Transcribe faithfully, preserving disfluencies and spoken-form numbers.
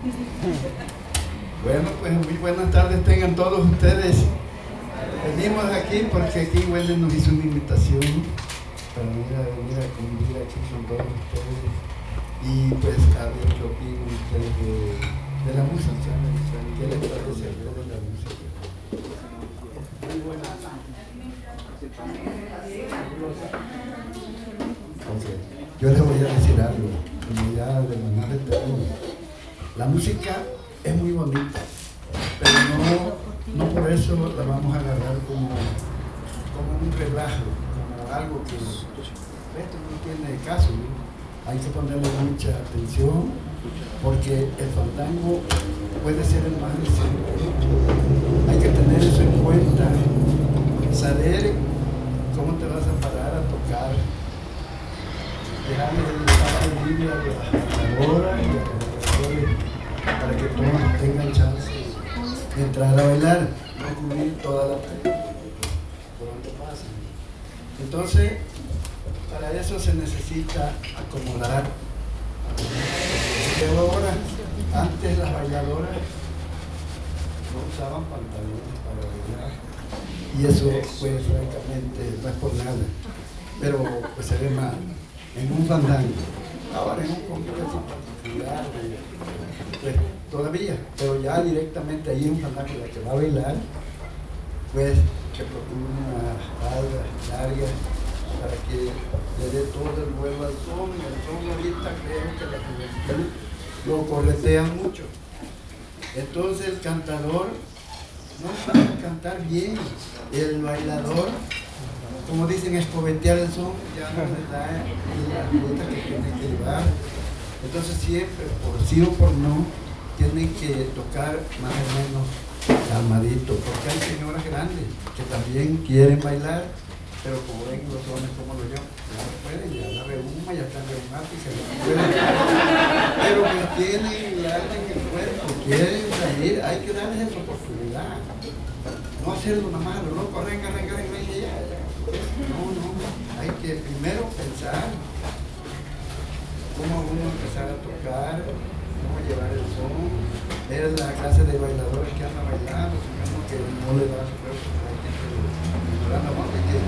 Bueno, pues muy buenas tardes tengan todos ustedes. Venimos aquí porque aquí Wendy nos hizo una invitación para venir a, venir a convivir aquí con todos ustedes y pues a ver qué opinan ustedes de, de la música. ¿Qué les parece hablar de la música? Muy buenas. Okay. Yo les voy a decir algo, como ya de manera de término. La música es muy bonita, pero no, no por eso la vamos a agarrar como, como un relajo, como algo que esto no tiene caso, ¿no? Hay que ponerle mucha atención porque el fandango puede ser el más reciente. Hay que tener eso en cuenta, saber cómo te vas a parar a tocar, dejarle el espacio libre a la hora y a los para que todos tengan chance de entrar a bailar, no cubrir toda la pared por donde pasan. Entonces, para eso se necesita acomodar. Pero ahora, antes las bailadoras no usaban pantalones para bailar, y eso, pues, francamente, no es por nada, pero pues se ve mal en un fandango. Ahora en un comité particular, pues todavía, pero ya directamente ahí un fandango la que va a bailar, pues que procure una espalda larga para que le dé todo el vuelo al son. El son ahorita creo que la juventud lo corretea mucho. Entonces el cantador no sabe cantar bien, el bailador, como dicen, escobetear el son, ya no le da la nota que tiene que llevar. Entonces siempre, por sí o por no, tienen que tocar más o menos calmadito, porque hay señoras grandes que también quieren bailar, pero como ven los hombres como lo yo, ya no pueden, ya la reuma, ya están reumáticas, ya no pueden. Pero que tienen el arte en el cuerpo, quieren salir, hay que darles esa oportunidad. No hacerlo nada más, no corren, corren, corren, corren, ya, ya. No, no, hay que primero pensar cómo uno empezar a tocar, cómo llevar el son, ver la clase de bailadores que andan bailando, uno que no le da su cuerpo, hay gente ignorando, ¿no? Que